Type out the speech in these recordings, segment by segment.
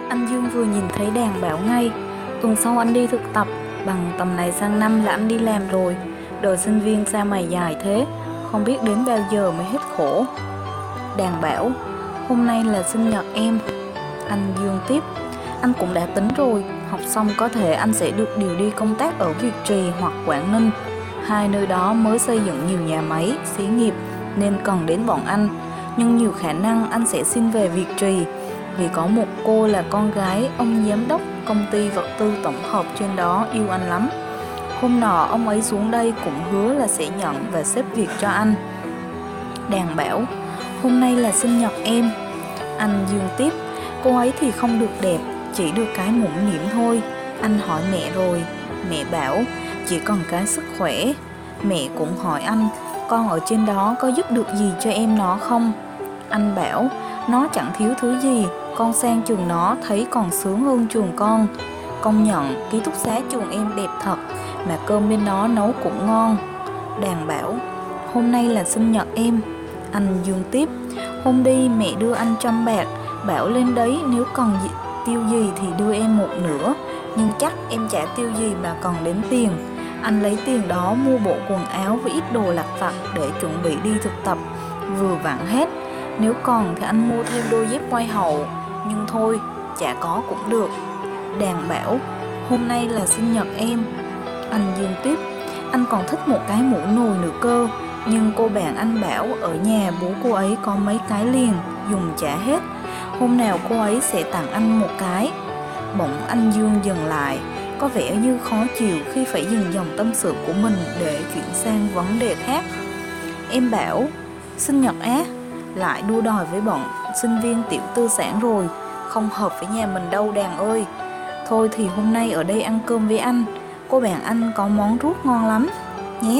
Anh Dương vừa nhìn thấy đàn bảo ngay, tuần sau anh đi thực tập, bằng tầm này sang năm là anh đi làm rồi. Đời sinh viên sao mày dài thế, không biết đến bao giờ mới hết khổ. Đàn bảo, hôm nay là sinh nhật em. Anh Dương tiếp, anh cũng đã tính rồi, học xong có thể anh sẽ được điều đi công tác ở Việt Trì hoặc Quảng Ninh. Hai nơi đó mới xây dựng nhiều nhà máy, xí nghiệp nên cần đến bọn anh. Nhưng nhiều khả năng anh sẽ xin về Việt Trì, vì có một cô là con gái ông giám đốc công ty vật tư tổng hợp trên đó yêu anh lắm. Hôm nọ ông ấy xuống đây cũng hứa là sẽ nhận và xếp việc cho anh. Đàn bảo, hôm nay là sinh nhật em. Anh Dương tiếp, cô ấy thì không được đẹp, chỉ được cái mũm mĩm thôi. Anh hỏi mẹ rồi, mẹ bảo chỉ cần cái sức khỏe. Mẹ cũng hỏi anh, con ở trên đó có giúp được gì cho em nó không? Anh bảo, nó chẳng thiếu thứ gì, con sang trường nó thấy còn sướng hơn trường con. Công nhận ký túc xá trường em đẹp thật, mà cơm bên đó nấu cũng ngon. Đàn bảo, hôm nay là sinh nhật em. Anh Dương tiếp, hôm đi mẹ đưa anh 100 bạc, bảo lên đấy nếu cần tiêu gì thì đưa em một nửa, nhưng chắc em chả tiêu gì mà còn đến tiền. Anh lấy tiền đó mua bộ quần áo với ít đồ lặt vặt để chuẩn bị đi thực tập, vừa vặn hết. Nếu còn thì anh mua thêm đôi dép quai hậu, nhưng thôi, chả có cũng được. Đàn bảo, hôm nay là sinh nhật em. Anh Dương tiếp, anh còn thích một cái mũ nồi nữa cơ, nhưng cô bạn anh bảo ở nhà bố cô ấy có mấy cái liền, dùng chả hết. Hôm nào cô ấy sẽ tặng anh một cái. Bỗng anh Dương dừng lại, có vẻ như khó chịu khi phải dừng dòng tâm sự của mình để chuyển sang vấn đề khác. Em bảo, sinh nhật á, lại đua đòi với bọn sinh viên tiểu tư sản rồi, không hợp với nhà mình đâu Đàn ơi. Thôi thì hôm nay ở đây ăn cơm với anh, cô bạn anh có món ruốc ngon lắm nhé.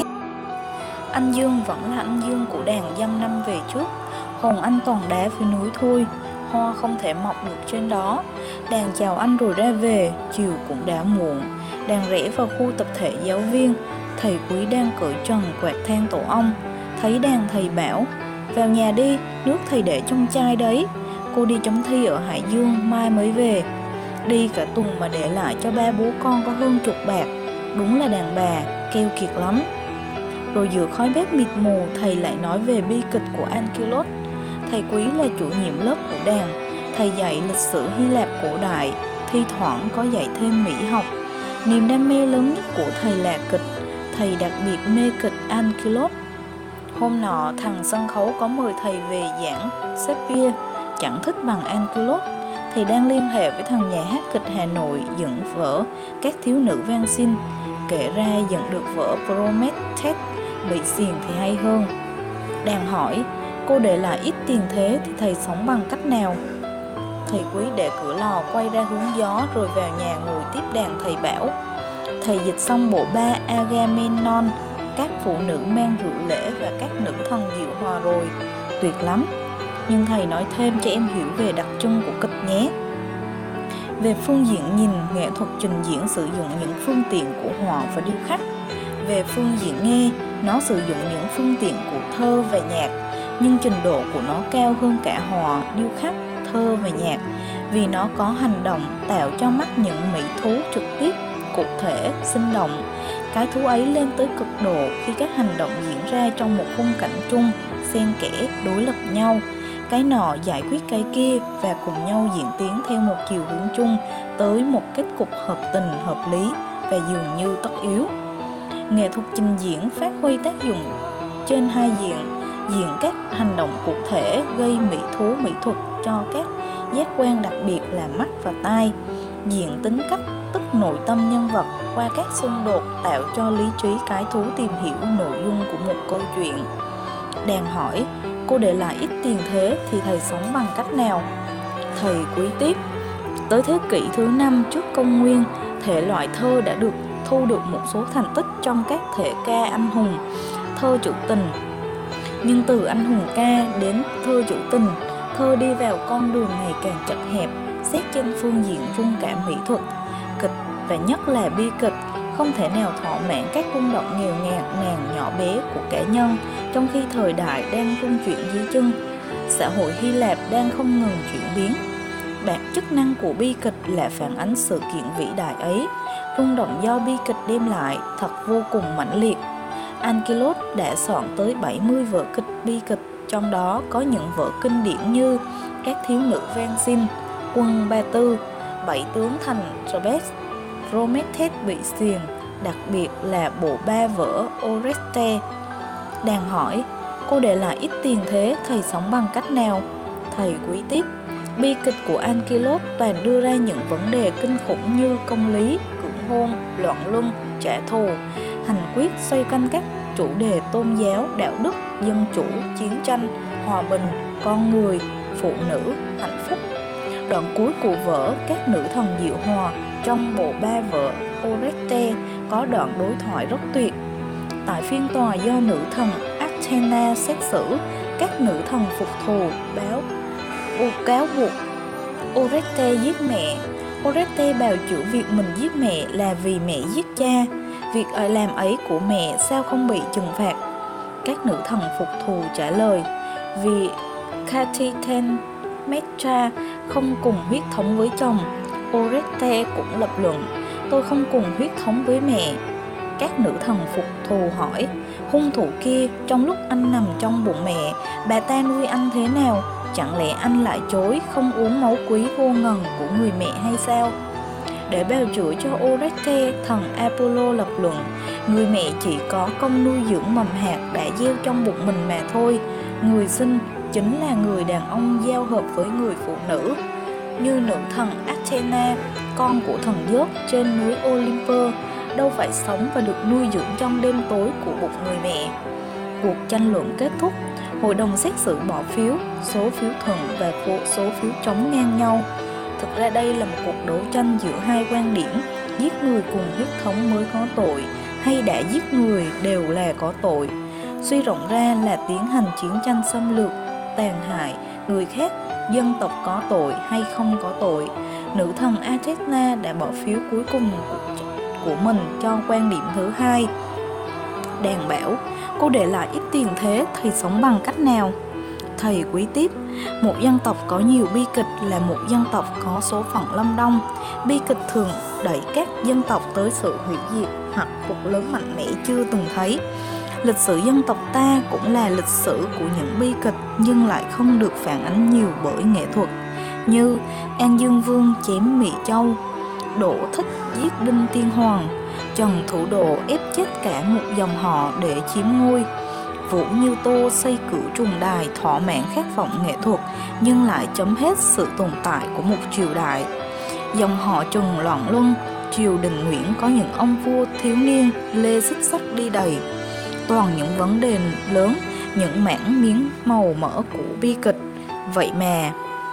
Anh Dương vẫn là anh Dương của Đàn dăm năm về trước, hồn anh toàn đá phía núi thôi, hoa không thể mọc được trên đó. Đàn chào anh rồi ra về, chiều cũng đã muộn. Đàn rẽ vào khu tập thể giáo viên, thầy Quý đang cởi trần quạt than tổ ong. Thấy Đàn thầy bảo, vào nhà đi, nước thầy để trong chai đấy. Cô đi chấm thi ở Hải Dương, mai mới về. Đi cả tuần mà để lại cho ba bố con có hơn 10 bạc. Đúng là đàn bà, keo kiệt lắm. Rồi giữa khói bếp mịt mù, thầy lại nói về bi kịch của Ankylos. Thầy Quý là chủ nhiệm lớp của Đàn. Thầy dạy lịch sử Hy Lạp cổ đại, thi thoảng có dạy thêm mỹ học. Niềm đam mê lớn nhất của thầy là kịch. Thầy đặc biệt mê kịch Ankylos. Hôm nọ thằng sân khấu có mời thầy về giảng Shakespeare, chẳng thích bằng Ankylos. Thầy đang liên hệ với thằng nhà hát kịch Hà Nội dựng vở Các thiếu nữ van xin, kể ra dựng được vở Prometheus bị xiềng thì hay hơn. Đàn hỏi, cô để lại ít tiền thế thì thầy sống bằng cách nào? Thầy Quý để cửa lò quay ra hướng gió rồi vào nhà ngồi tiếp Đàn. Thầy bảo, thầy dịch xong bộ ba Agamemnon, các phụ nữ mang rượu lễ và các nữ thần diệu hòa rồi, tuyệt lắm. Nhưng thầy nói thêm cho em hiểu về đặc trưng của kịch nhé. Về phương diện nhìn, nghệ thuật trình diễn sử dụng những phương tiện của họa và điêu khắc. Về phương diện nghe, nó sử dụng những phương tiện của thơ và nhạc, nhưng trình độ của nó cao hơn cả họa, điêu khắc, thơ và nhạc, vì nó có hành động tạo cho mắt những mỹ thú trực tiếp, cụ thể, sinh động. Cái thú ấy lên tới cực độ khi các hành động diễn ra trong một khung cảnh chung, xen kẽ, đối lập nhau. Cái nọ giải quyết cái kia và cùng nhau diễn tiến theo một chiều hướng chung tới một kết cục hợp tình, hợp lý và dường như tất yếu. Nghệ thuật trình diễn phát huy tác dụng trên hai diện, diện các hành động cụ thể gây mỹ thú mỹ thuật cho các giác quan đặc biệt là mắt và tai, diện tính cách tức nội tâm nhân vật qua các xung đột tạo cho lý trí cái thú tìm hiểu nội dung của một câu chuyện. Đàn hỏi, cô để lại ít tiền thế thì thầy sống bằng cách nào? Thầy Quý tiếp, tới thế kỷ thứ 5 trước công nguyên, thể loại thơ đã được thu được một số thành tích trong các thể ca anh hùng, thơ trữ tình. Nhưng từ anh hùng ca đến thơ trữ tình, thơ đi vào con đường ngày càng chật hẹp, xét trên phương diện rung cảm mỹ thuật. Kịch và nhất là bi kịch không thể nào thỏa mãn các rung động nghèo nàn nhỏ bé của cá nhân, trong khi thời đại đang rung chuyển dưới chân, xã hội Hy Lạp đang không ngừng chuyển biến. Bản chức năng của bi kịch là phản ánh sự kiện vĩ đại ấy. Rung động do bi kịch đem lại thật vô cùng mãnh liệt. Ankylos đã soạn tới 70 vở kịch bi kịch, trong đó có những vở kinh điển như Các thiếu nữ van xin, Quân Ba Tư, Bảy tướng thành Thebes, Prometheus bị xiềng, đặc biệt là bộ 3 vở Oreste. Đàn hỏi, cô để lại ít tiền thế, thầy sống bằng cách nào? Thầy quý tiếp, bi kịch của Ankylos toàn đưa ra những vấn đề kinh khủng như công lý, cưỡng hôn, loạn luân, trả thù, hành quyết xoay quanh các chủ đề tôn giáo, đạo đức, dân chủ, chiến tranh, hòa bình, con người, phụ nữ, hạnh phúc. Đoạn cuối của vở Các nữ thần diệu hòa trong bộ 3 vở Oreste có đoạn đối thoại rất tuyệt. Tại phiên tòa do nữ thần Athena xét xử, các nữ thần phục thù cáo buộc Oreste giết mẹ. Oreste bào chữa việc mình giết mẹ là vì mẹ giết cha. Việc làm ấy của mẹ sao không bị trừng phạt? Các nữ thần phục thù trả lời, vì Clytemnestra không cùng huyết thống với chồng. Oreste cũng lập luận, tôi không cùng huyết thống với mẹ. Các nữ thần phục thù hỏi, hung thủ kia trong lúc anh nằm trong bụng mẹ, bà ta nuôi anh thế nào? Chẳng lẽ anh lại chối không uống máu quý vô ngần của người mẹ hay sao? Để bào chữa cho Oreste, thần Apollo lập luận, người mẹ chỉ có công nuôi dưỡng mầm hạt đã gieo trong bụng mình mà thôi. Người sinh chính là người đàn ông giao hợp với người phụ nữ. Như nữ thần Athena, con của thần Zeus trên núi Olympus, đâu phải sống và được nuôi dưỡng trong đêm tối của bụng người mẹ. Cuộc tranh luận kết thúc, hội đồng xét xử bỏ phiếu, số phiếu thuận và số phiếu chống ngang nhau. Thực ra đây là một cuộc đấu tranh giữa hai quan điểm, giết người cùng huyết thống mới có tội, hay đã giết người đều là có tội. Suy rộng ra là tiến hành chiến tranh xâm lược, tàn hại người khác, dân tộc có tội hay không có tội. Nữ thần Athena đã bỏ phiếu cuối cùng của mình cho quan điểm thứ hai. Đàn bảo, cô để lại ít tiền thế, thầy sống bằng cách nào? Thầy quý tiếp, một dân tộc có nhiều bi kịch là một dân tộc có số phận lâm đông. Bi kịch thường đẩy các dân tộc tới sự hủy diệt hoặc cuộc lớn mạnh mẽ chưa từng thấy. Lịch sử dân tộc ta cũng là lịch sử của những bi kịch nhưng lại không được phản ánh nhiều bởi nghệ thuật, như An Dương Vương chém Mỹ Châu, Đỗ Thích giết Đinh Tiên Hoàng, Trần Thủ Độ ép chết cả một dòng họ để chiếm ngôi, Vũ Như Tô xây cửu trùng đài thỏa mãn khát vọng nghệ thuật nhưng lại chấm hết sự tồn tại của một triều đại. Dòng họ Trần loạn luân, triều đình Nguyễn có những ông vua thiếu niên lê xích sắt đi đầy. Toàn những vấn đề lớn, những mảng miếng màu mỡ của bi kịch. Vậy mà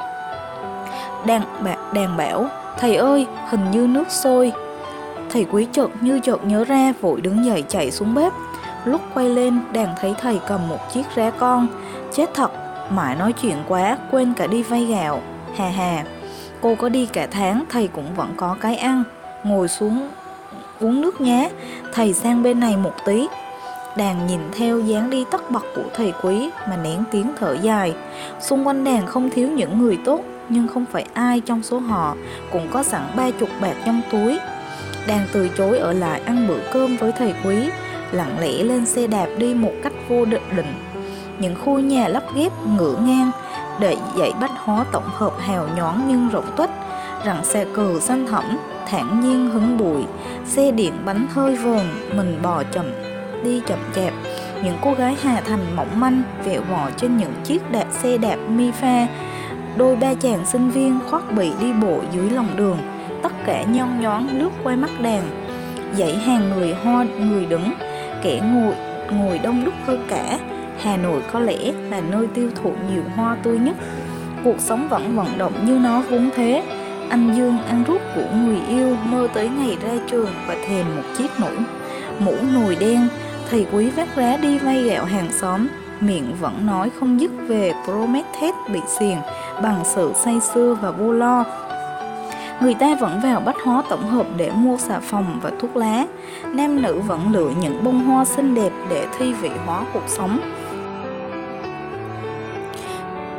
đàn bảo, thầy ơi, hình như nước sôi. Thầy quý chợt nhớ ra, vội đứng dậy chạy xuống bếp. Lúc quay lên, đàn thấy thầy cầm một chiếc rá con. Chết thật, mãi nói chuyện quá, quên cả đi vay gạo. Hà hà, cô có đi cả tháng, thầy cũng vẫn có cái ăn. Ngồi xuống uống nước nhé, thầy sang bên này một tí. Đàn nhìn theo dáng đi tất bật của thầy quý mà nén tiếng thở dài. Xung quanh đàn không thiếu những người tốt, nhưng không phải ai trong số họ cũng có sẵn 30 bạc trong túi. Đàn từ chối ở lại ăn bữa cơm với thầy quý, lặng lẽ lên xe đạp đi một cách vô định. Những khu nhà lắp ghép ngửa ngang, để dãy bách hóa tổng hợp hào nhoáng nhưng rộng tuếch, rằng xe cừ xanh thẳm, thản nhiên hứng bụi, xe điện bánh hơi vờn, mình bò đi chậm chạp. Những cô gái Hà Thành mỏng manh vẹo vò trên những chiếc xe đạp mi pha. Đôi ba chàng sinh viên khoác bị đi bộ dưới lòng đường, tất cả nhon nhoáng lướt qua mắt đàn. Dãy hàng người ho người đứng, kẻ ngồi đông đúc hơn cả. Hà Nội có lẽ là nơi tiêu thụ nhiều hoa tươi nhất. Cuộc sống vẫn vận động như nó vốn thế. Anh Dương ăn rút của người yêu, mơ tới ngày ra trường và thèm một chiếc mũ nồi đen. Thầy quý vác rá đi vay gạo hàng xóm, miệng vẫn nói không dứt về Prometheus bị xiềng bằng sự say sưa và vô lo. Người ta vẫn vào bách hóa tổng hợp để mua xà phòng và thuốc lá. Nam nữ vẫn lựa những bông hoa xinh đẹp để thi vị hóa cuộc sống.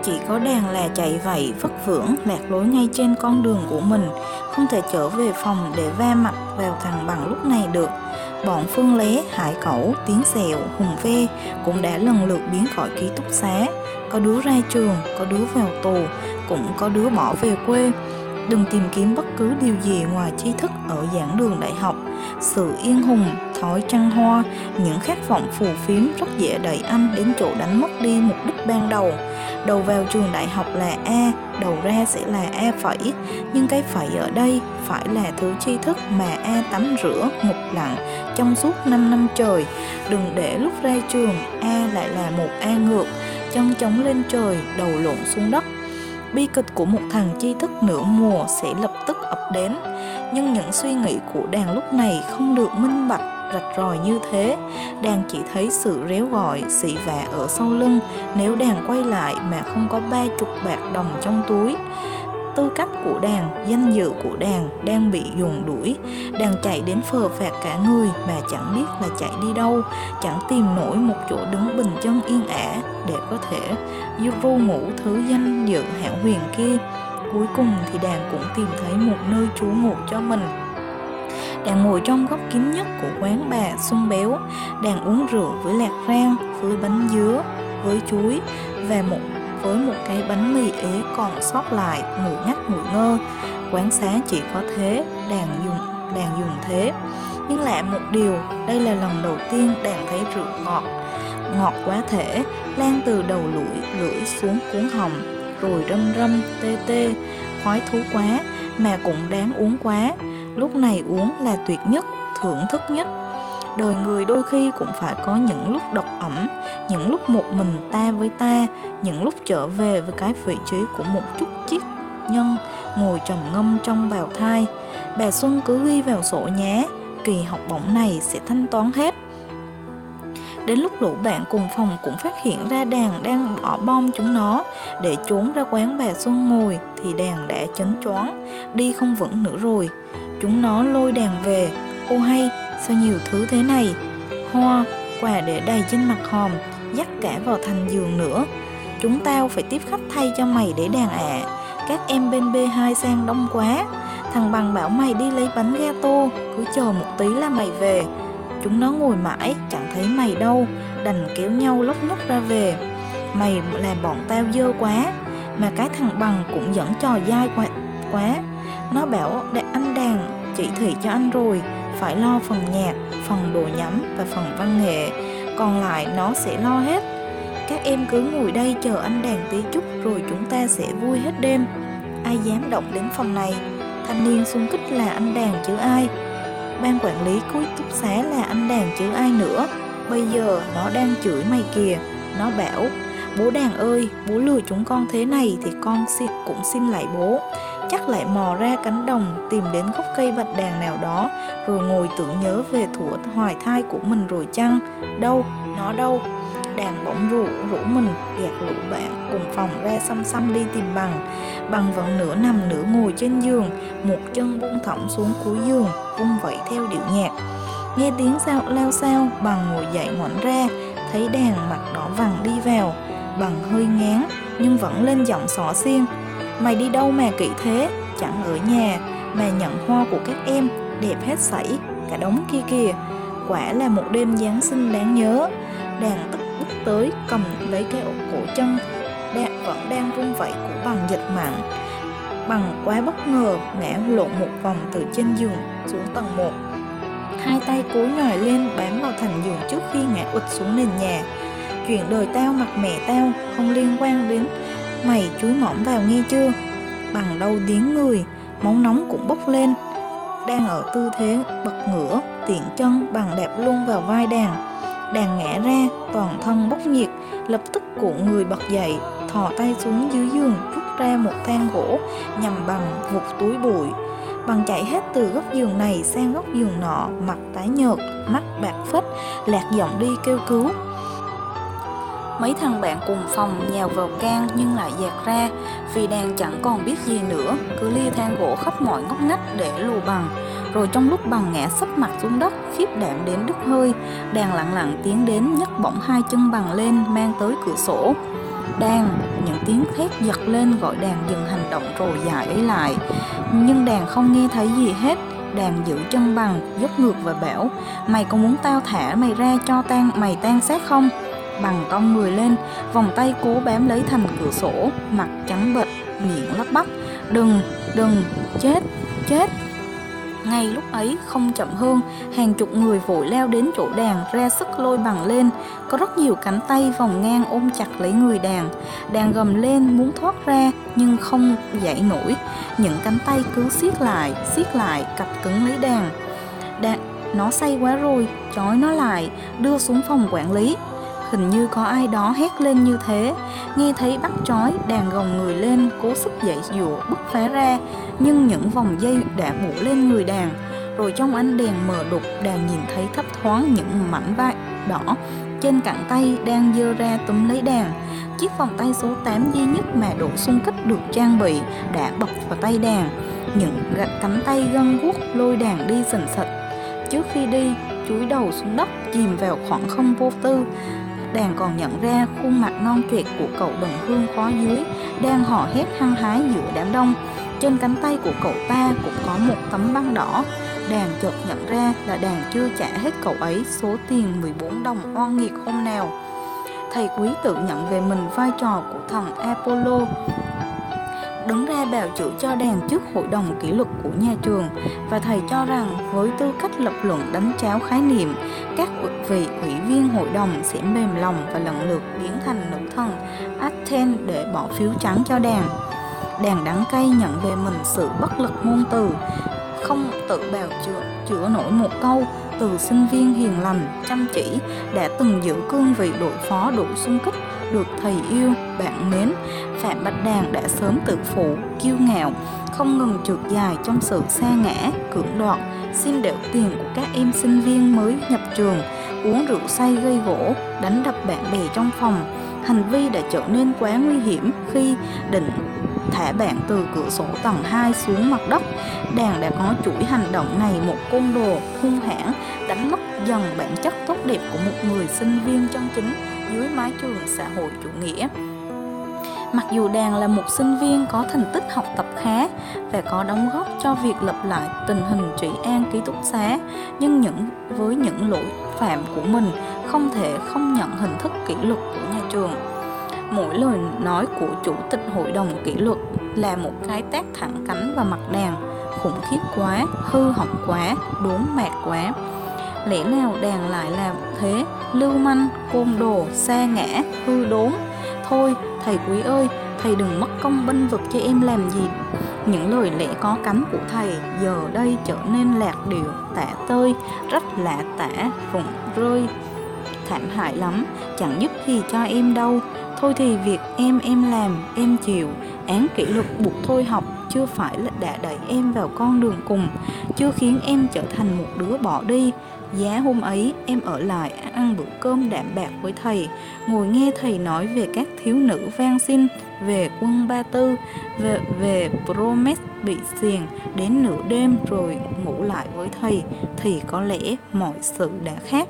Chỉ có đàn là chạy vậy vất vưởng lạc lối ngay trên con đường của mình, không thể trở về phòng để va mặt vào thằng Bằng lúc này được. Bọn Phương Lé, Hải Cẩu, Tiến Sẹo, Hùng Ve cũng đã lần lượt biến khỏi ký túc xá. Có đứa ra trường, có đứa vào tù, cũng có đứa bỏ về quê. Đừng tìm kiếm bất cứ điều gì ngoài tri thức ở giảng đường đại học. Sự yên hùng, thói trăng hoa, những khát vọng phù phiếm rất dễ đẩy anh đến chỗ đánh mất đi mục đích ban đầu. Đầu vào trường đại học là A, đầu ra sẽ là A phẩy. Nhưng cái phẩy ở đây phải là thứ tri thức mà A tắm rửa, ngục lặng trong suốt 5 năm trời. Đừng để lúc ra trường A lại là một A ngược, chân chống lên trời, đầu lộn xuống đất. Bi kịch của một thằng tri thức nửa mùa sẽ lập tức ập đến. Nhưng những suy nghĩ của đàn lúc này không được minh bạch rạch ròi như thế. Đàn chỉ thấy sự réo gọi, xị vả ở sau lưng nếu đàn quay lại mà không có 30 bạc đồng trong túi. Tư cách của đàn, danh dự của đàn đang bị dồn đuổi. Đàn chạy đến phờ phạc cả người mà chẳng biết là chạy đi đâu, chẳng tìm nổi một chỗ đứng bình chân yên ả để có thể ru ngủ thứ danh dự hão huyền kia. Cuối cùng thì đàn cũng tìm thấy một nơi trú ngụ cho mình. Đàn ngồi trong góc kín nhất của quán bà Xuân Béo. Đàn uống rượu với lạc rang, với bánh dứa, với chuối và với một cái bánh mì ế còn sót lại, ngủ ngắt ngủ ngơ. Quán xá chỉ có thế, đàn dùng thế. Nhưng lạ một điều, đây là lần đầu tiên đàn thấy rượu ngọt quá thể, lan từ đầu lưỡi xuống cuống họng, rồi râm râm, tê tê, khoái thú quá, mà cũng đáng uống quá. Lúc này uống là tuyệt nhất, thưởng thức nhất. Đời người đôi khi cũng phải có những lúc độc ẩm, những lúc một mình ta với ta, những lúc trở về với cái vị trí của một chút triết nhân ngồi trầm ngâm trong bào thai. Bà Xuân cứ ghi vào sổ nhé, kỳ học bổng này sẽ thanh toán hết. Đến lúc lũ bạn cùng phòng cũng phát hiện ra đàn đang bỏ bom chúng nó để trốn ra quán bà Xuân ngồi, thì đàn đã chấn choáng, đi không vững nữa rồi. Chúng nó lôi đàn về. Ô hay, sao nhiều thứ thế này? Hoa, quà để đầy trên mặt hòm, dắt cả vào thành giường nữa. Chúng tao phải tiếp khách thay cho mày để đàn ạ. Các em bên B2 sang đông quá. Thằng Bằng bảo mày đi lấy bánh gato, cứ chờ một tí là mày về. Chúng nó ngồi mãi, chẳng thấy mày đâu, đành kéo nhau lóc nhóc ra về. Mày làm bọn tao dơ quá. Mà cái thằng Bằng cũng dẫn trò dai quá. Nó bảo anh đàn chỉ thị cho anh rồi, phải lo phần nhạc, phần đồ nhắm và phần văn nghệ, còn lại nó sẽ lo hết. Các em cứ ngồi đây chờ anh đàn tí chút rồi chúng ta sẽ vui hết đêm. Ai dám động đến phần này? Thanh niên xung kích là anh đàn chứ ai. Ban quản lý ký túc xá là anh đàn chứ ai nữa. Bây giờ nó đang chửi mày kìa. Nó bảo: bố đàn ơi, bố lừa chúng con thế này thì con cũng xin lại bố. Chắc lại mò ra cánh đồng, tìm đến gốc cây bạch đàn nào đó, rồi ngồi tưởng nhớ về thuở hoài thai của mình rồi chăng? Đâu, nó đâu? Đàn bỗng rủ mình gạt lũ bạn cùng phòng ra xăm đi tìm Bằng. Bằng vẫn nửa nằm nửa ngồi trên giường, một chân buông thõng xuống cuối giường, vung vẩy theo điệu nhạc. Nghe tiếng lao sao, Bằng ngồi dậy ngoảnh ra, thấy đàn mặt đỏ vằn đi vào. Bằng hơi ngán nhưng vẫn lên giọng xỏ xiên: mày đi đâu mà kỹ thế? Chẳng ở nhà mà nhận hoa của các em, đẹp hết sảy, cả đống kia kìa. Quả là một đêm Giáng sinh đáng nhớ. Đàn tức bước tới, cầm lấy cái cổ chân vẫn đang vung vẩy của Bằng giật mạnh. Bằng quá bất ngờ ngã lộn một vòng từ trên giường xuống tầng 1. Hai tay cố nhòi lên bám vào thành giường trước khi ngã ụt xuống nền nhà. Chuyện đời tao mặc mẹ tao, không liên quan đến mày, chúi mõm vào nghe chưa? Bằng đau điếng người, máu nóng cũng bốc lên. Đang ở tư thế bật ngửa, tiện chân Bằng đạp luôn vào vai đàn. Đàn ngã ra, toàn thân bốc nhiệt, lập tức cuộn người bật dậy, thò tay xuống dưới giường rút ra một thang gỗ nhằm Bằng vụt túi bụi. Bằng chạy hết từ góc giường này sang góc giường nọ, mặt tái nhợt, mắt bạc phết, lạc giọng đi kêu cứu. Mấy thằng bạn cùng phòng nhào vào can nhưng lại dạt ra, vì đàn chẳng còn biết gì nữa, cứ lia thang gỗ khắp mọi ngóc ngách để lù Bằng. Rồi trong lúc Bằng ngã sấp mặt xuống đất, khiếp đảm đến đứt hơi, đàn lặng lặng tiến đến nhấc bổng hai chân Bằng lên mang tới cửa sổ. Đàn, những tiếng thét giật lên gọi đàn dừng hành động rồi dại ấy lại. Nhưng đàn không nghe thấy gì hết. Đàn giữ chân bằng, dốc ngược và bảo: mày có muốn tao thả mày ra cho mày tan xác không? Bằng cong người lên, vòng tay cố bám lấy thành cửa sổ, mặt trắng bệch, miệng lắp bắp: đừng, chết. Ngay lúc ấy, không chậm hơn, hàng chục người vội leo đến chỗ đàn, ra sức lôi bằng lên. Có rất nhiều cánh tay vòng ngang ôm chặt lấy người đàn. Đàn gầm lên muốn thoát ra, nhưng không dậy nổi. Những cánh tay cứ siết lại, cặp cứng lấy đàn. Nó say quá rồi, trói nó lại, đưa xuống phòng quản lý. Hình như có ai đó hét lên như thế. Nghe thấy bắt trói, đàn gồng người lên, cố sức dậy dụa bứt phá ra. Nhưng những vòng dây đã buộc lên người đàn. Rồi trong ánh đèn mờ đục, đàn nhìn thấy thấp thoáng những mảnh vải đỏ trên cẳng tay đang giơ ra túm lấy đàn. Chiếc vòng tay số 8 duy nhất mà độ xung kích được trang bị đã bập vào tay đàn. Những cánh tay gân guốc lôi đàn đi sình sịch. Trước khi đi, chúi đầu xuống đất, chìm vào khoảng không vô tư. Đàn còn nhận ra khuôn mặt non tuyệt của cậu đồng hương khóa dưới đang hò hét hăng hái giữa đám đông. Trên cánh tay của cậu ta cũng có một tấm băng đỏ. Đàn chợt nhận ra là đàn chưa trả hết cậu ấy số tiền 14 đồng oan nghiệt hôm nào. Thầy quý tự nhận về mình vai trò của thần Apollo, đứng ra bào chữa cho đàn trước hội đồng kỷ luật của nhà trường, và thầy cho rằng với tư cách lập luận đánh cháo khái niệm, các vị ủy viên hội đồng sẽ mềm lòng và lần lượt biến thành nữ thần Athena để bỏ phiếu trắng cho đàn. Đàn đắng cay nhận về mình sự bất lực ngôn từ, không tự bào chữa nổi một câu. Từ sinh viên hiền lành, chăm chỉ, đã từng giữ cương vị đội phó đội xung kích, được thầy yêu, bạn mến, Phạm Bạch Đàn đã sớm tự phụ, kiêu ngạo, không ngừng trượt dài trong sự sa ngã, cưỡng đoạt, xin đẻo tiền của các em sinh viên mới nhập trường, uống rượu say gây gổ, đánh đập bạn bè trong phòng. Hành vi đã trở nên quá nguy hiểm khi định thả bạn từ cửa sổ tầng 2 xuống mặt đất. Đàn đã có chuỗi hành động này một côn đồ, hung hãn, đánh mất dần bản chất tốt đẹp của một người sinh viên chân chính dưới mái trường xã hội chủ nghĩa. Mặc dù Đàn là một sinh viên có thành tích học tập khá và có đóng góp cho việc lập lại tình hình trị an ký túc xá, nhưng với những lỗi phạm của mình, không thể không nhận hình thức kỷ luật của nhà trường. Mỗi lời nói của chủ tịch hội đồng kỷ luật là một cái tát thẳng cánh vào mặt Đàn. Khủng khiếp quá, hư hỏng quá, đốn mạt quá. Lẽ nào Đàn lại làm thế? Lưu manh, côn đồ, sa ngã, hư đốn. Thôi, thầy quý ơi, thầy đừng mất công bênh vực cho em làm gì. Những lời lẽ có cánh của thầy giờ đây trở nên lạc điệu, tả tơi, rất lạ tả, rụng rơi. Thảm hại lắm, chẳng giúp gì cho em đâu. Thôi thì việc em làm, em chịu. Án kỷ luật buộc thôi học chưa phải là đã đẩy em vào con đường cùng, chưa khiến em trở thành một đứa bỏ đi. Giá hôm ấy em ở lại ăn bữa cơm đạm bạc với thầy, ngồi nghe thầy nói về các thiếu nữ van xin, về quân Ba Tư, về Promet bị xiềng đến nửa đêm rồi ngủ lại với thầy, thì có lẽ mọi sự đã khác.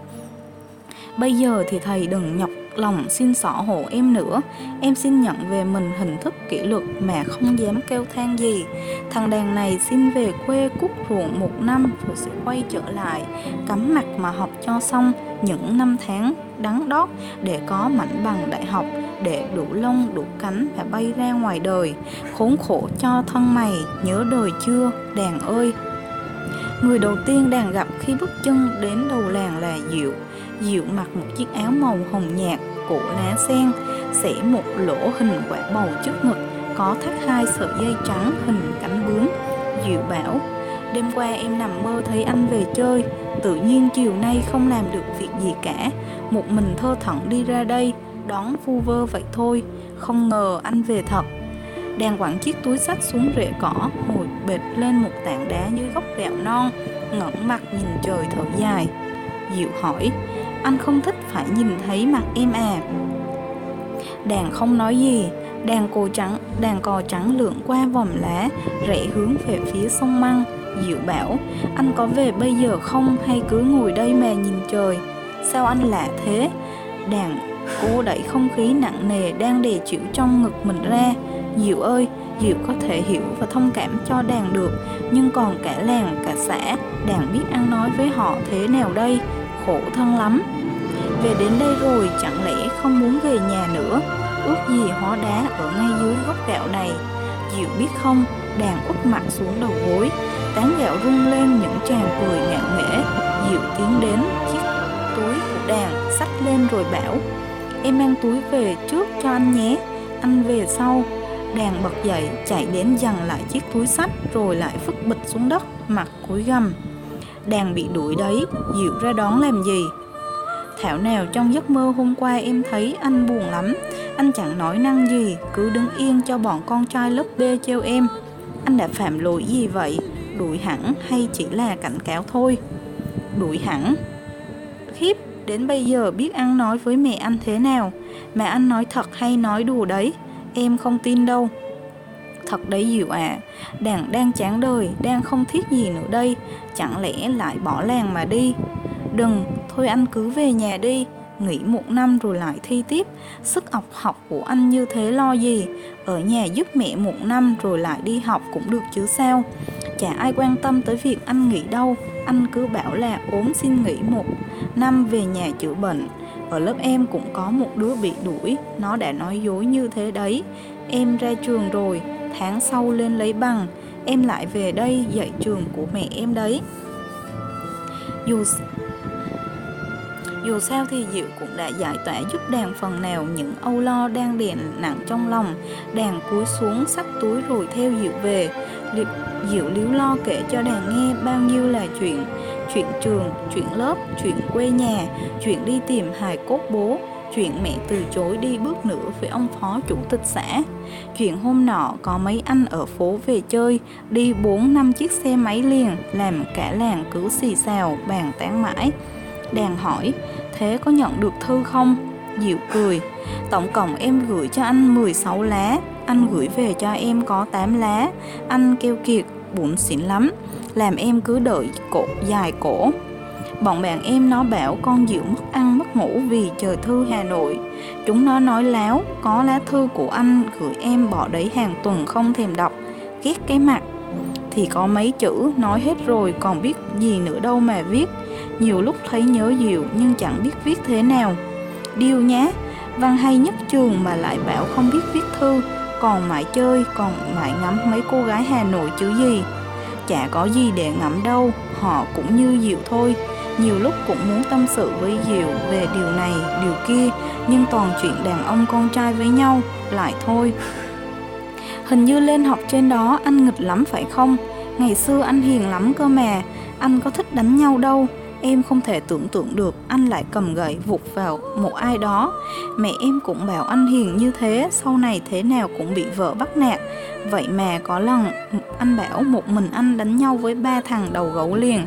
Bây giờ thì thầy đừng nhọc lòng xin xỏ hộ em nữa. Em xin nhận về mình hình thức kỷ luật mà không dám kêu than gì. Thằng Đàn này xin về quê cuốc ruộng 1 năm rồi sẽ quay trở lại, cắm mặt mà học cho xong những năm tháng đắng đót để có mảnh bằng đại học, để đủ lông đủ cánh và bay ra ngoài đời. Khốn khổ cho thân mày, nhớ đời chưa Đàn ơi. Người đầu tiên Đàn gặp khi bước chân đến đầu làng là Diệu. Diệu mặc một chiếc áo màu hồng nhạt, cổ lá sen, xẻ một lỗ hình quả bầu trước ngực, có thắt 2 sợi dây trắng hình cánh bướm. Diệu bảo: đêm qua em nằm mơ thấy anh về chơi, tự nhiên chiều nay không làm được việc gì cả, một mình thơ thẩn đi ra đây, đón vu vơ vậy thôi, không ngờ anh về thật. Đàn quẳng chiếc túi xách xuống rễ cỏ, ngồi bệt lên một tảng đá dưới gốc gạo non, ngẩng mặt nhìn trời thở dài. Diệu hỏi: anh không thích phải nhìn thấy mặt em à? Đàn không nói gì. Đàn cò trắng lượn qua vòm lá, rẽ hướng về phía sông Măng. Diệu bảo: anh có về bây giờ không, hay cứ ngồi đây mà nhìn trời? Sao anh lạ thế? Đàn Cô đẩy không khí nặng nề đang đè chịu trong ngực mình ra. Diệu ơi, Diệu có thể hiểu và thông cảm cho Đàn được, nhưng còn cả làng cả xã, Đàn biết ăn nói với họ thế nào đây? Khổ thân lắm. Về đến đây rồi chẳng lẽ không muốn về nhà nữa? Ước gì hóa đá ở ngay dưới gốc gạo này. Diệu biết không? Đàn úp mặt xuống đầu gối, tán gạo rung lên những tràng cười ngạo nghễ. Diệu tiến đến chiếc túi của Đàn, xách lên rồi bảo: em mang túi về trước cho anh nhé, anh về sau. Đàn bật dậy chạy đến giằng lại chiếc túi xách rồi lại vứt bịch xuống đất, mặt cúi gằm. Đàn bị đuổi đấy, Diệu ra đón làm gì? Thảo nào trong giấc mơ hôm qua em thấy anh buồn lắm. Anh chẳng nói năng gì, cứ đứng yên cho bọn con trai lớp B trêu em. Anh đã phạm lỗi gì vậy? Đuổi hẳn hay chỉ là cảnh cáo thôi? Đuổi hẳn. Khiếp, đến bây giờ biết ăn nói với mẹ anh thế nào. Mà anh nói thật hay nói đùa đấy? Em không tin đâu. Thật đấy Diệu ạ, Đàn đang chán đời, đang không thiết gì nữa đây. Chẳng lẽ lại bỏ làng mà đi? Đừng, thôi anh cứ về nhà đi. Nghỉ 1 năm rồi lại thi tiếp. Sức học của anh như thế lo gì? Ở nhà giúp mẹ 1 năm rồi lại đi học cũng được chứ sao? Chả ai quan tâm tới việc anh nghỉ đâu. Anh cứ bảo là ốm xin nghỉ 1 năm về nhà chữa bệnh. Ở lớp em cũng có một đứa bị đuổi, nó đã nói dối như thế đấy. Em ra trường rồi, tháng sau lên lấy bằng, em lại về đây dạy trường của mẹ em đấy. Dù sao thì Diệu cũng đã giải tỏa giúp Đàn phần nào những âu lo đang đè nặng trong lòng. Đàn cúi xuống xách túi rồi theo Diệu về. Diệu líu lo kể cho Đàn nghe bao nhiêu là chuyện. Chuyện trường, chuyện lớp, chuyện quê nhà, chuyện đi tìm hài cốt bố, chuyện mẹ từ chối đi bước nữa với ông phó chủ tịch xã. Chuyện hôm nọ có mấy anh ở phố về chơi, đi 4-5 chiếc xe máy liền, làm cả làng cứ xì xào, bàn tán mãi. Đàn hỏi, thế có nhận được thư không? Diệu cười, tổng cộng em gửi cho anh 16 lá, anh gửi về cho em có 8 lá. Anh keo kiệt, bủn xỉn lắm, làm em cứ đợi cổ dài cổ. Bọn bạn em nó bảo con Diệu mất ăn mất ngủ vì chờ thư Hà Nội. Chúng nó nói láo, có lá thư của anh gửi em bỏ đấy hàng tuần không thèm đọc, ghét cái mặt. Thì có mấy chữ nói hết rồi còn biết gì nữa đâu mà viết. Nhiều lúc thấy nhớ Diệu nhưng chẳng biết viết thế nào. Điêu nhá, văn hay nhất trường mà lại bảo không biết viết thư, còn mãi chơi, còn mãi ngắm mấy cô gái Hà Nội chứ gì. Chả có gì để ngắm đâu, họ cũng như Diệu thôi. Nhiều lúc cũng muốn tâm sự với Diệu về điều này, điều kia, nhưng toàn chuyện đàn ông con trai với nhau, lại thôi. Hình như lên học trên đó anh nghịch lắm phải không? Ngày xưa anh hiền lắm cơ mà, anh có thích đánh nhau đâu. Em không thể tưởng tượng được anh lại cầm gậy vụt vào một ai đó. Mẹ em cũng bảo anh hiền như thế, sau này thế nào cũng bị vợ bắt nạt. Vậy mà có lần anh bảo một mình anh đánh nhau với 3 thằng đầu gấu liền.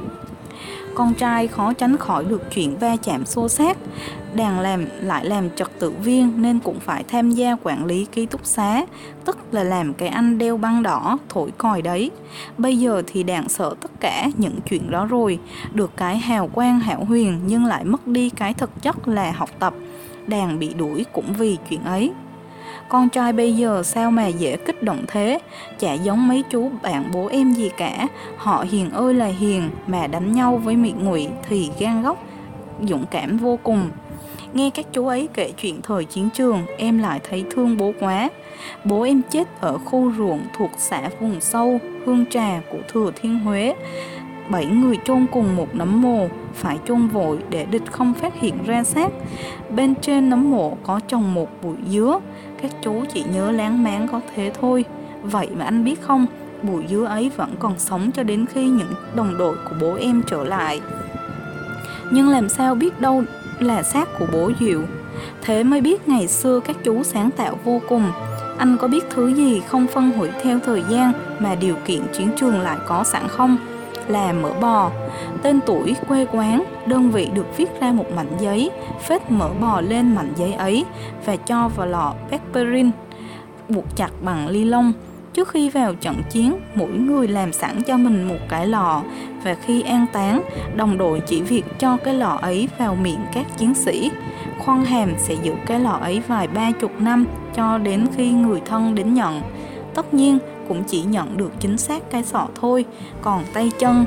Con trai khó tránh khỏi được chuyện va chạm xô xát. Đàn lại làm trật tự viên nên cũng phải tham gia quản lý ký túc xá, tức là làm cái anh đeo băng đỏ, thổi còi đấy. Bây giờ thì Đàn sợ tất cả những chuyện đó rồi, được cái hào quang hão huyền nhưng lại mất đi cái thực chất là học tập. Đàn bị đuổi cũng vì chuyện ấy. Con trai bây giờ sao mà dễ kích động thế, chả giống mấy chú bạn bố em gì cả. Họ hiền ơi là hiền, mà đánh nhau với Mỹ Ngụy thì gan góc, dũng cảm vô cùng. Nghe các chú ấy kể chuyện thời chiến trường, em lại thấy thương bố quá. Bố em chết ở khu ruộng thuộc xã vùng sâu, Hương Trà của Thừa Thiên Huế. 7 người chôn cùng một nấm mồ, phải chôn vội để địch không phát hiện ra xác. Bên trên nấm mộ có trồng một bụi dứa. Các chú chỉ nhớ láng máng có thế thôi. Vậy mà anh biết không, bụi dứa ấy vẫn còn sống cho đến khi những đồng đội của bố em trở lại. Nhưng làm sao biết đâu là xác của bố Diệu. Thế mới biết ngày xưa các chú sáng tạo vô cùng. Anh có biết thứ gì không phân hủy theo thời gian mà điều kiện chiến trường lại có sẵn không? Là mỡ bò. Tên tuổi, quê quán, đơn vị được viết ra một mảnh giấy, phết mỡ bò lên mảnh giấy ấy và cho vào lò Pepperin, buộc chặt bằng ly lông. Trước khi vào trận chiến, mỗi người làm sẵn cho mình một cái lò, và khi an táng, đồng đội chỉ việc cho cái lò ấy vào miệng các chiến sĩ. Khoan hàm sẽ giữ cái lọ ấy vài 30 năm cho đến khi người thân đến nhận. Tất nhiên cũng chỉ nhận được chính xác cái sọ thôi, còn tay chân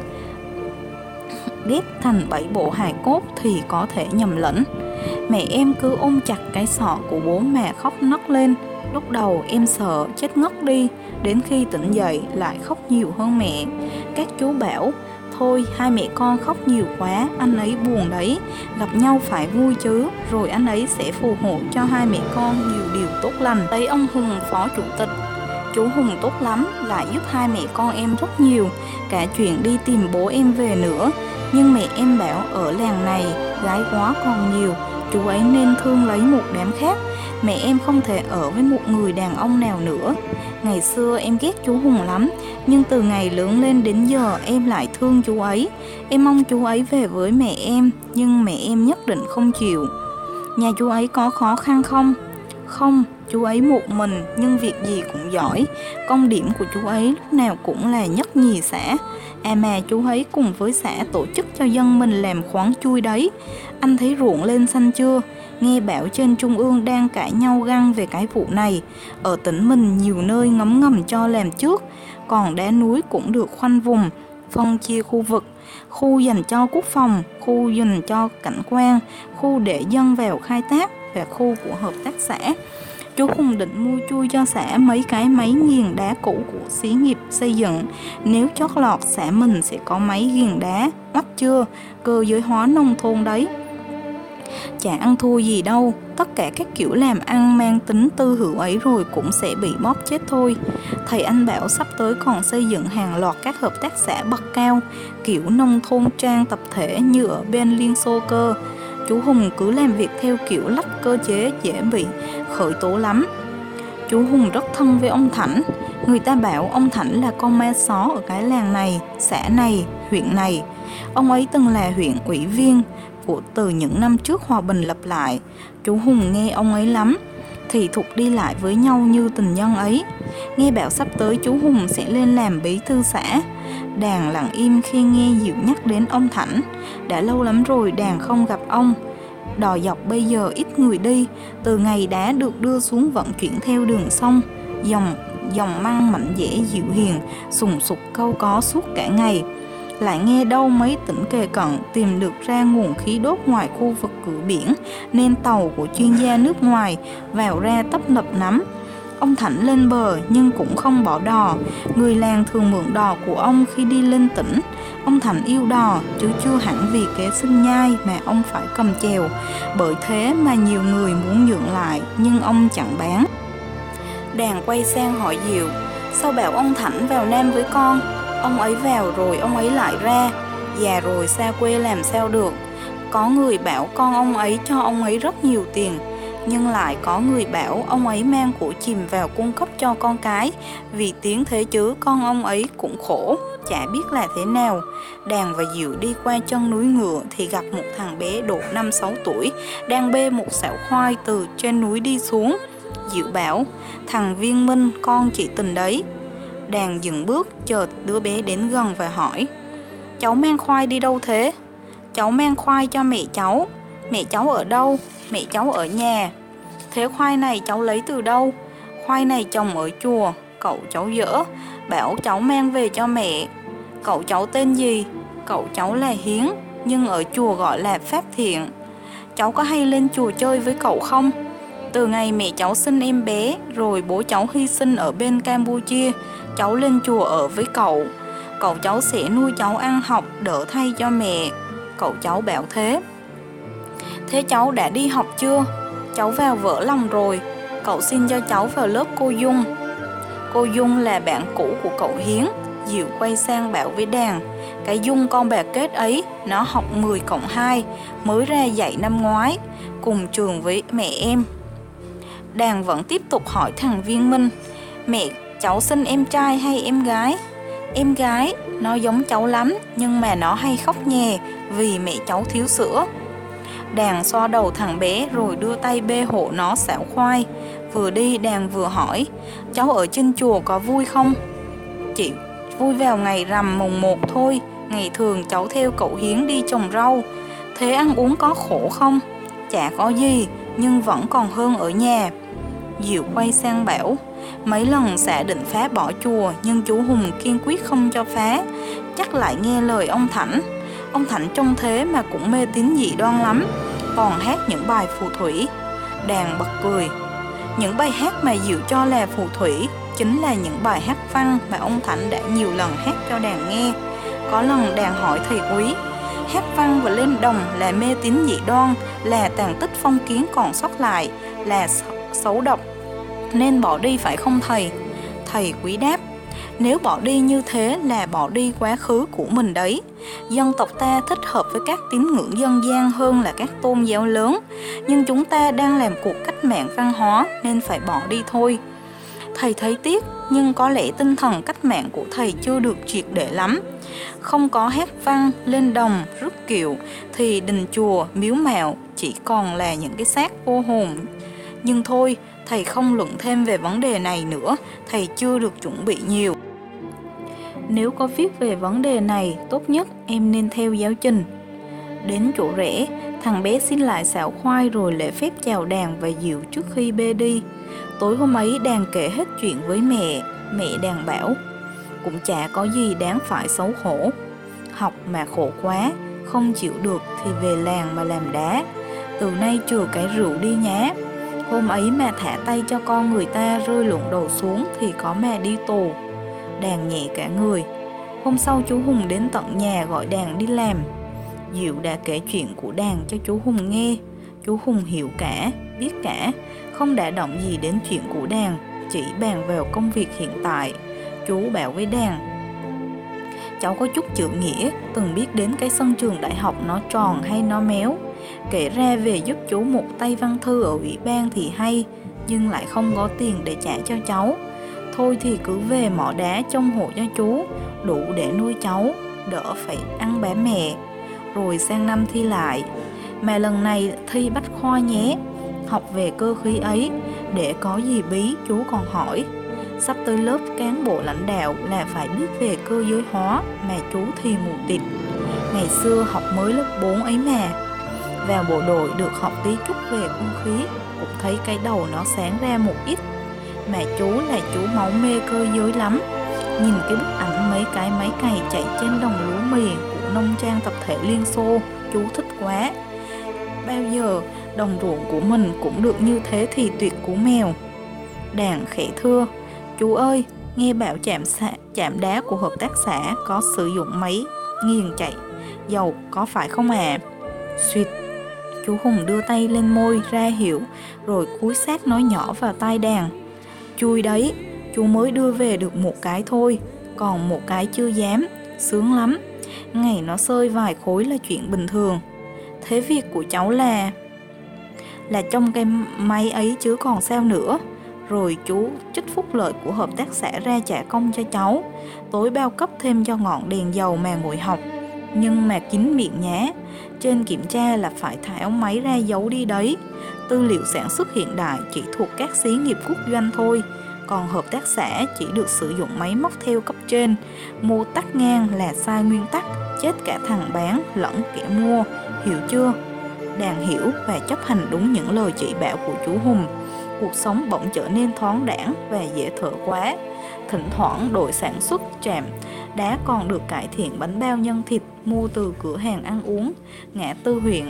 ghép thành 7 bộ hài cốt thì có thể nhầm lẫn. Mẹ em cứ ôm chặt cái sọ của bố mà khóc nấc lên. Lúc đầu em sợ chết ngất đi, đến khi tỉnh dậy lại khóc nhiều hơn mẹ. Các chú bảo, thôi hai mẹ con khóc nhiều quá, anh ấy buồn đấy, gặp nhau phải vui chứ, rồi anh ấy sẽ phù hộ cho hai mẹ con nhiều điều tốt lành. Thấy ông Hùng phó chủ tịch, chú Hùng tốt lắm, lại giúp hai mẹ con em rất nhiều, cả chuyện đi tìm bố em về nữa. Nhưng mẹ em bảo ở làng này gái quá còn nhiều, chú ấy nên thương lấy một đám khác. Mẹ em không thể ở với một người đàn ông nào nữa. Ngày xưa em ghét chú Hùng lắm, nhưng từ ngày lớn lên đến giờ em lại thương chú ấy. Em mong chú ấy về với mẹ em, nhưng mẹ em nhất định không chịu. Nhà chú ấy có khó khăn không? Không, chú ấy một mình nhưng việc gì cũng giỏi. Công điểm của chú ấy lúc nào cũng là nhất nhì xã. À mà chú ấy cùng với xã tổ chức cho dân mình làm khoán chui đấy. Anh thấy ruộng lên xanh chưa? Nghe bảo trên trung ương đang cãi nhau găng về cái vụ này. Ở tỉnh mình nhiều nơi ngấm ngầm cho làm trước. Còn đá núi cũng được khoanh vùng, phân chia khu vực. Khu dành cho quốc phòng, khu dành cho cảnh quan, khu để dân vào khai thác và khu của hợp tác xã. Chú Hùng định mua chui cho xã mấy cái máy nghiền đá cũ của xí nghiệp xây dựng. Nếu chót lọt xã mình sẽ có máy nghiền đá, oách chưa, cơ giới hóa nông thôn đấy. Chả ăn thua gì đâu, tất cả các kiểu làm ăn mang tính tư hữu ấy rồi cũng sẽ bị bóp chết thôi. Thầy anh bảo sắp tới còn xây dựng hàng loạt các hợp tác xã bậc cao, kiểu nông thôn trang tập thể như ở bên Liên Xô cơ. Chú Hùng cứ làm việc theo kiểu lách cơ chế dễ bị khởi tố lắm. Chú Hùng rất thân với ông Thảnh. Người ta bảo ông Thảnh là con ma só ở cái làng này, xã này, huyện này. Ông ấy từng là huyện ủy viên từ những năm trước hòa bình lập lại. Chú Hùng nghe ông ấy lắm, thì thục đi lại với nhau như tình nhân ấy. Nghe bảo sắp tới chú Hùng sẽ lên làm bí thư xã. Đàn lặng im khi nghe Diệu nhắc đến ông Thảnh. Đã lâu lắm rồi đàn không gặp ông. Đò dọc bây giờ ít người đi, từ ngày đá được đưa xuống vận chuyển theo đường sông. Dòng măng mạnh dễ dịu hiền, sùng sục câu có suốt cả ngày. Lại nghe đâu mấy tỉnh kề cận tìm được ra nguồn khí đốt ngoài khu vực cửa biển, nên tàu của chuyên gia nước ngoài vào ra tấp nập lắm. Ông Thảnh lên bờ nhưng cũng không bỏ đò. Người làng thường mượn đò của ông khi đi lên tỉnh. Ông Thảnh yêu đò chứ chưa hẳn vì kế sinh nhai mà ông phải cầm chèo. Bởi thế mà nhiều người muốn nhượng lại nhưng ông chẳng bán. Đàn quay sang hỏi Diệu, sao bảo ông Thảnh vào Nam với con? Ông ấy vào rồi ông ấy lại ra. Già rồi xa quê làm sao được. Có người bảo con ông ấy cho ông ấy rất nhiều tiền, nhưng lại có người bảo ông ấy mang của chìm vào cung cấp cho con cái. Vì tiếng thế chứ con ông ấy cũng khổ, chả biết là thế nào. Đàn và Diệu đi qua chân núi Ngựa thì gặp một thằng bé độ 5-6 tuổi đang bê một xảo khoai từ trên núi đi xuống. Diệu bảo, thằng Viên Minh con chị Tình đấy. Đàn dừng bước chợt đứa bé đến gần và hỏi, cháu mang khoai đi đâu thế? Cháu mang khoai cho mẹ cháu. Mẹ cháu ở đâu? Mẹ cháu ở nhà. Thế khoai này cháu lấy từ đâu? Khoai này trồng ở chùa, cậu cháu dỡ, bảo cháu mang về cho mẹ. Cậu cháu tên gì? Cậu cháu là Hiến, nhưng ở chùa gọi là Pháp Thiện. Cháu có hay lên chùa chơi với cậu không? Từ ngày mẹ cháu sinh em bé, rồi bố cháu hy sinh ở bên Campuchia, cháu lên chùa ở với cậu. Cậu cháu sẽ nuôi cháu ăn học, đỡ thay cho mẹ. Cậu cháu bảo thế. Thế cháu đã đi học chưa? Cháu vào vỡ lòng rồi. Cậu xin cho cháu vào lớp cô Dung. Cô Dung là bạn cũ của cậu Hiến. Diệu quay sang bảo với Đàn, cái Dung con bà Kết ấy, nó học 10+2, mới ra dạy năm ngoái, cùng trường với mẹ em. Đàn vẫn tiếp tục hỏi thằng Viên Minh, mẹ cháu sinh em trai hay em gái? Em gái, nó giống cháu lắm, nhưng mà nó hay khóc nhè vì mẹ cháu thiếu sữa. Đàn xoa đầu thằng bé rồi đưa tay bê hộ nó xảo khoai. Vừa đi Đàn vừa hỏi, cháu ở trên chùa có vui không? Chị vui vào ngày rằm mùng 1 thôi, ngày thường cháu theo cậu Hiến đi trồng rau. Thế ăn uống có khổ không? Chả có gì, nhưng vẫn còn hơn ở nhà. Diệu quay sang bảo, mấy lần xã định phá bỏ chùa, nhưng chú Hùng kiên quyết không cho phá, chắc lại nghe lời ông Thảnh. Ông Thảnh trông thế mà cũng mê tín dị đoan lắm, còn hát những bài phù thủy. Đàn bật cười. Những bài hát mà Diệu cho là phù thủy chính là những bài hát văn mà ông Thảnh đã nhiều lần hát cho đàn nghe. Có lần đàn hỏi thầy quý, hát văn và lên đồng là mê tín dị đoan, là tàn tích phong kiến còn sót lại, là xấu độc, nên bỏ đi phải không thầy? Thầy quý đáp, nếu bỏ đi như thế là bỏ đi quá khứ của mình đấy. Dân tộc ta thích hợp với các tín ngưỡng dân gian hơn là các tôn giáo lớn, nhưng chúng ta đang làm cuộc cách mạng văn hóa nên phải bỏ đi thôi. Thầy thấy tiếc, nhưng có lẽ tinh thần cách mạng của thầy chưa được triệt để lắm. Không có hát văn, lên đồng, rước kiệu thì đình chùa, miếu mạo chỉ còn là những cái xác vô hồn. Nhưng thôi, thầy không luận thêm về vấn đề này nữa, thầy chưa được chuẩn bị nhiều. Nếu có viết về vấn đề này, tốt nhất em nên theo giáo trình. Đến chỗ rẽ, thằng bé xin lại xạo khoai rồi lễ phép chào đàn và Diệu trước khi bê đi. Tối hôm ấy đàn kể hết chuyện với mẹ. Mẹ đàn bảo, cũng chả có gì đáng phải xấu hổ. Học mà khổ quá, không chịu được thì về làng mà làm đá. Từ nay trừ cái rượu đi nhá. Hôm ấy mà thả tay cho con người ta rơi lộn đầu xuống thì có mà đi tù. Đàn nhẹ cả người. Hôm sau chú Hùng đến tận nhà gọi đàn đi làm. Diệu đã kể chuyện của đàn cho chú Hùng nghe. Chú Hùng hiểu cả, biết cả, không đả động gì đến chuyện của đàn, chỉ bàn vào công việc hiện tại. Chú bảo với đàn, cháu có chút chữ nghĩa, từng biết đến cái sân trường đại học nó tròn hay nó méo. Kể ra về giúp chú một tay văn thư ở ủy ban thì hay, nhưng lại không có tiền để trả cho cháu. Thôi thì cứ về mỏ đá trông hộ cho chú, đủ để nuôi cháu, đỡ phải ăn bám mẹ. Rồi sang năm thi lại, mà lần này thi bách khoa nhé. Học về cơ khí ấy, để có gì bí chú còn hỏi. Sắp tới lớp cán bộ lãnh đạo là phải biết về cơ giới hóa, mà chú thì mù tịt. Ngày xưa học mới lớp 4 ấy mà. Vào bộ đội được học tí chút về quân khí, cũng thấy cái đầu nó sáng ra một ít. Mà chú là chú máu mê cơ giới lắm. Nhìn cái bức ảnh mấy cái máy cày chạy trên đồng lúa mì của nông trang tập thể Liên Xô, chú thích quá. Bao giờ đồng ruộng của mình cũng được như thế thì tuyệt cú mèo. Đàn khẽ thưa, chú ơi, nghe bảo chạm đá của hợp tác xã có sử dụng máy nghiền chạy dầu có phải không à? Xuyệt. Chú Hùng đưa tay lên môi ra hiệu, rồi cúi sát nói nhỏ vào tai đàn. Chui đấy, chú mới đưa về được một cái thôi, còn một cái chưa dám, sướng lắm. Ngày nó sơi vài khối là chuyện bình thường. Thế việc của cháu là trong cái máy ấy chứ còn sao nữa. Rồi chú trích phúc lợi của hợp tác xã ra trả công cho cháu. Tối bao cấp thêm cho ngọn đèn dầu mà ngồi học. Nhưng mà kín miệng nhá. Trên kiểm tra là phải tháo máy ra giấu đi đấy. Tư liệu sản xuất hiện đại chỉ thuộc các xí nghiệp quốc doanh thôi. Còn hợp tác xã chỉ được sử dụng máy móc theo cấp trên. Mua tắc ngang là sai nguyên tắc, chết cả thằng bán lẫn kẻ mua. Hiểu chưa? Đàn hiểu và chấp hành đúng những lời chỉ bảo của chú Hùng. Cuộc sống bỗng trở nên thoáng đãng và dễ thở quá. Thỉnh thoảng đội sản xuất trạm đá còn được cải thiện bánh bao nhân thịt mua từ cửa hàng ăn uống ngã tư huyện.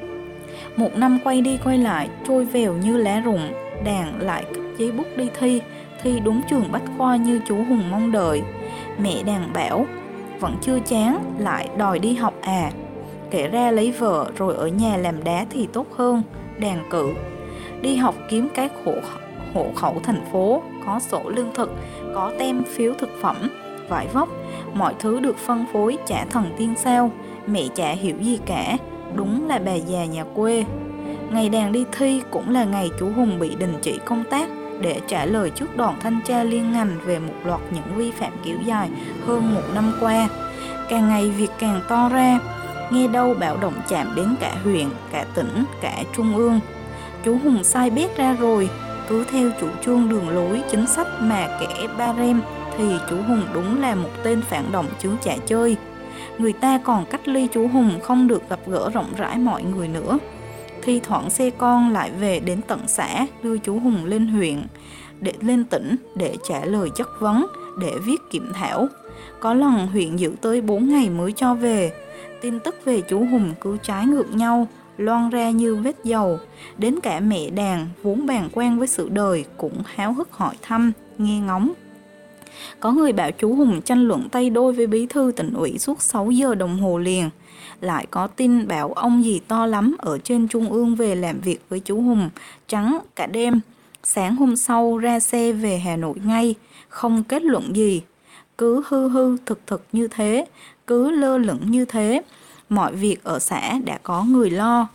Một năm quay đi quay lại trôi vèo như lá rụng. Đàn lại cất giấy bút đi thi đúng trường bách khoa như chú Hùng mong đợi. Mẹ đàn bảo, vẫn chưa chán lại đòi đi học à? Kể ra lấy vợ rồi ở nhà làm đá thì tốt hơn. Đàn cự, đi học kiếm cái hộ khẩu thành phố, có sổ lương thực, có tem phiếu thực phẩm, vải vóc, mọi thứ được phân phối trả thần tiên sao. Mẹ chả hiểu gì cả, đúng là bà già nhà quê. Ngày đàn đi thi cũng là ngày chú Hùng bị đình chỉ công tác để trả lời trước đoàn thanh tra liên ngành về một loạt những vi phạm kéo dài hơn một năm qua. Càng ngày việc càng to ra, nghe đâu bạo động chạm đến cả huyện, cả tỉnh, cả trung ương. Chú Hùng sai biết ra rồi, cứ theo chủ trương đường lối chính sách mà kẻ ba rem thì chú Hùng đúng là một tên phản động chứ chả chơi. Người ta còn cách ly chú Hùng không được gặp gỡ rộng rãi mọi người nữa. Thi thoảng xe con lại về đến tận xã, đưa chú Hùng lên huyện, lên tỉnh để trả lời chất vấn, để viết kiểm thảo. Có lần huyện giữ tới 4 ngày mới cho về. Tin tức về chú Hùng cứ trái ngược nhau, loan ra như vết dầu. Đến cả mẹ Đàn vốn bàng quan với sự đời cũng háo hức hỏi thăm, nghe ngóng. Có người bảo chú Hùng tranh luận tay đôi với bí thư tỉnh ủy suốt 6 giờ đồng hồ liền. Lại có tin bảo ông gì to lắm ở trên trung ương về làm việc với chú Hùng trắng cả đêm. Sáng hôm sau ra xe về Hà Nội ngay, không kết luận gì. Cứ hư hư thực như thế, cứ lơ lửng như thế. Mọi việc ở xã đã có người lo.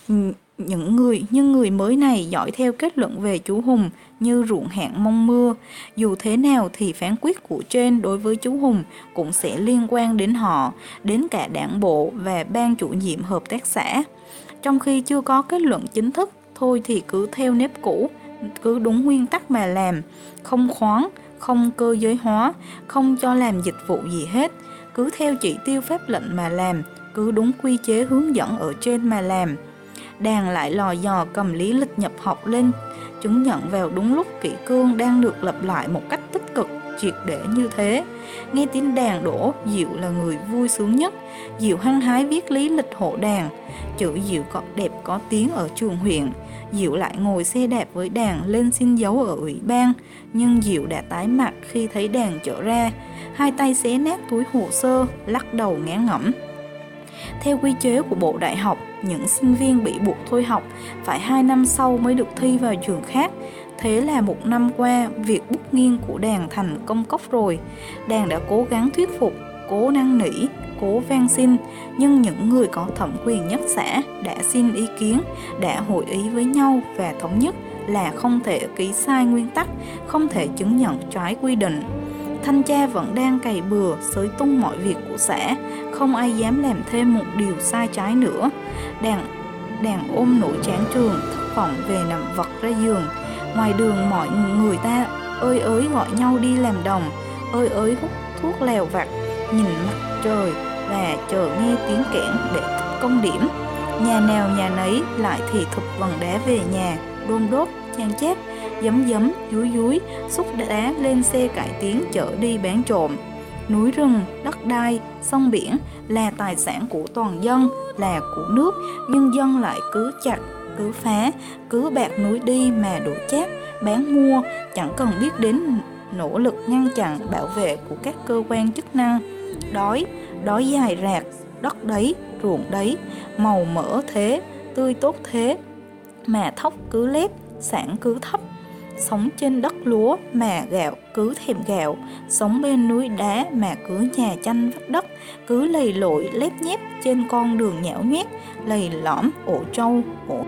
Nhưng người mới này dõi theo kết luận về chú Hùng như ruộng hạn mong mưa. Dù thế nào thì phán quyết của trên đối với chú Hùng cũng sẽ liên quan đến họ, đến cả đảng bộ và ban chủ nhiệm hợp tác xã. Trong khi chưa có kết luận chính thức, thôi thì cứ theo nếp cũ, cứ đúng nguyên tắc mà làm, không khoán, không cơ giới hóa, không cho làm dịch vụ gì hết, cứ theo chỉ tiêu pháp lệnh mà làm, cứ đúng quy chế hướng dẫn ở trên mà làm. Đàn lại lò dò cầm lý lịch nhập học lên chứng nhận vào đúng lúc kỷ cương đang được lập lại một cách tích cực, triệt để như thế. Nghe tin Đàn đổ, Diệu là người vui sướng nhất. Diệu hăng hái viết lý lịch hộ Đàn. Chữ Diệu có đẹp có tiếng ở trường huyện. Diệu lại ngồi xe đạp với Đàn lên xin dấu ở ủy ban. Nhưng Diệu đã tái mặt khi thấy Đàn trở ra. Hai tay xé nát túi hồ sơ, lắc đầu ngán ngẩm. Theo quy chế của Bộ Đại học, những sinh viên bị buộc thôi học phải 2 năm sau mới được thi vào trường khác. Thế là 1 năm qua, việc bút nghiêng của Đàn thành công cốc rồi. Đàn đã cố gắng thuyết phục, cố năn nỉ, cố van xin, nhưng những người có thẩm quyền nhất xã đã xin ý kiến, đã hội ý với nhau và thống nhất là không thể ký sai nguyên tắc, không thể chứng nhận trái quy định. Thanh tra vẫn đang cày bừa, xới tung mọi việc của xã, không ai dám làm thêm một điều sai trái nữa. Đàn ôm nỗi chán trường, thất vọng về nằm vật ra giường. Ngoài đường mọi người ta ơi ới gọi nhau đi làm đồng, ơi ới hút thuốc lèo vặt, nhìn mặt trời và chờ nghe tiếng kẽn để thích công điểm. Nhà nào nhà nấy lại thì thục vần đá về nhà, đôn đốt, chan chát, giấm, dúi, xúc đá lên xe cải tiến chở đi bán trộm. Núi rừng, đất đai, sông biển là tài sản của toàn dân, là của nước, nhưng dân lại cứ chặt, cứ phá, cứ bạc núi đi mà đổ chát, bán mua, chẳng cần biết đến nỗ lực ngăn chặn bảo vệ của các cơ quan chức năng. Đói dài rạc, đất đấy, ruộng đấy, màu mỡ thế, tươi tốt thế, mà thóc cứ lép, sản cứ thấp. Sống trên đất lúa mà gạo cứ thèm gạo, sống bên núi đá mà cứ nhà tranh vách đất, cứ lầy lội lép nhép trên con đường nhão nhoét, lầy lõm ổ trâu ổ.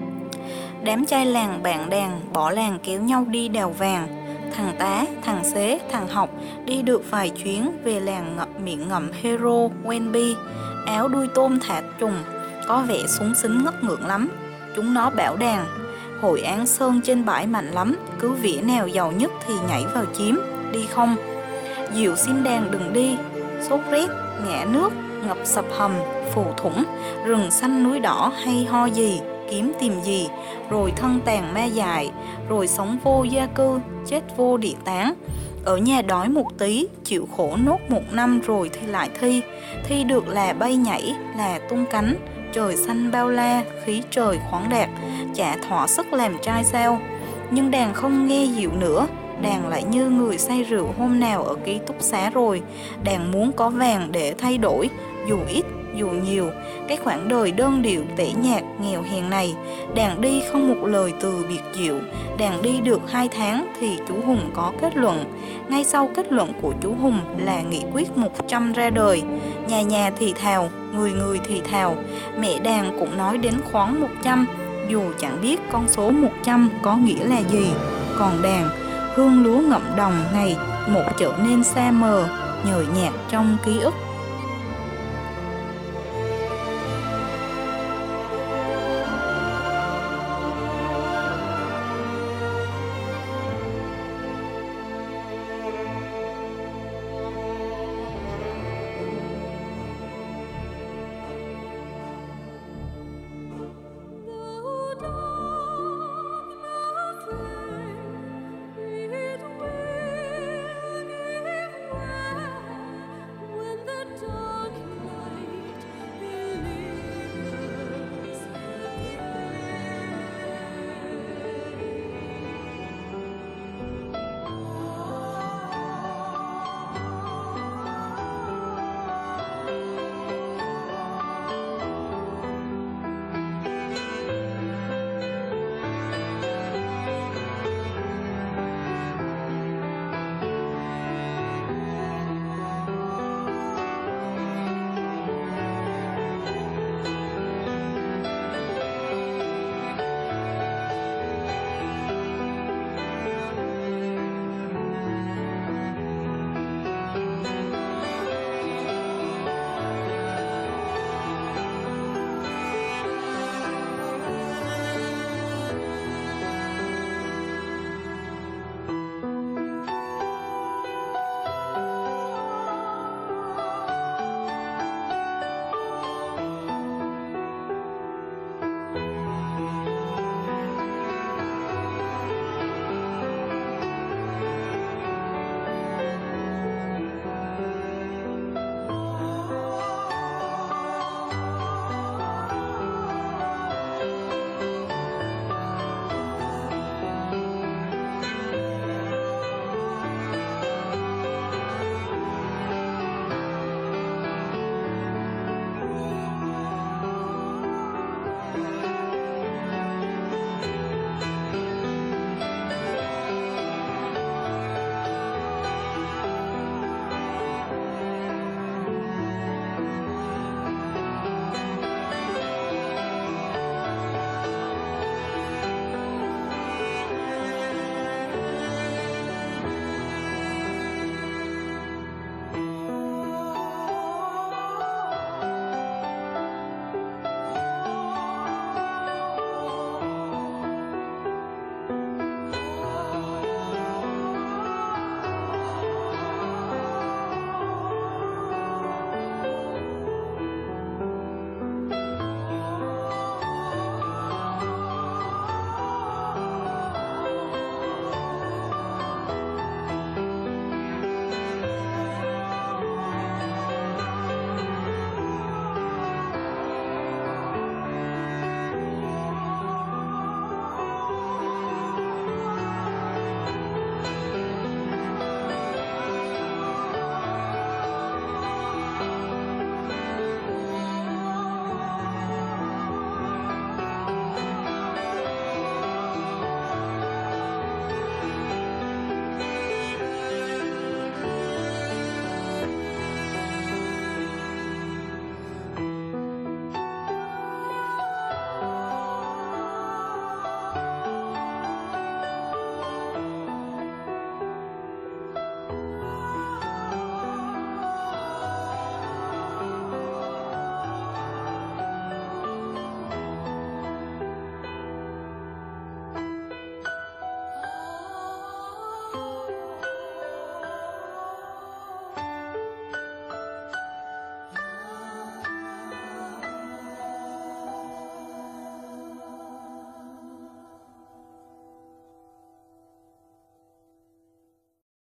Đám trai làng bạn Đàn bỏ làng kéo nhau đi đào vàng. Thằng Tá, thằng Xế, thằng Học đi được vài chuyến về làng miệng ngậm Hero, Wenby, áo đuôi tôm thả trùng, có vẻ súng xính ngất ngưỡng lắm. Chúng nó bảo Đàn, Hội Án Sơn trên bãi mạnh lắm, cứ vỉa nào giàu nhất thì nhảy vào chiếm, đi không? Diệu xin Đàn đừng đi, sốt rét, ngã nước, ngập sập hầm, phù thủng, rừng xanh núi đỏ hay ho gì, kiếm tìm gì, rồi thân tàn ma dại, rồi sống vô gia cư, chết vô địa tán. Ở nhà đói một tí, chịu khổ nốt 1 năm rồi thì lại thi được là bay nhảy, là tung cánh, trời xanh bao la, khí trời khoáng đạt, chả thỏa sức làm trai sao. Nhưng Đàn không nghe Diệu nữa. Đàn lại như người say rượu hôm nào ở ký túc xá rồi. Đàn muốn có vàng để thay đổi, dù ít dù nhiều, cái khoảng đời đơn điệu tẻ nhạt nghèo hèn này. Đàn đi không một lời từ biệt Diệu. Đàn đi được 2 tháng thì chú Hùng có kết luận. Ngay sau kết luận của chú Hùng là nghị quyết 100 ra đời. Nhà nhà thì thào, người thì thào. Mẹ Đàn cũng nói đến khoán 100, dù chẳng biết con số 100 có nghĩa là gì. Còn Đàn, hương lúa ngậm đồng ngày một trở nên xa mờ, nhời nhạt trong ký ức.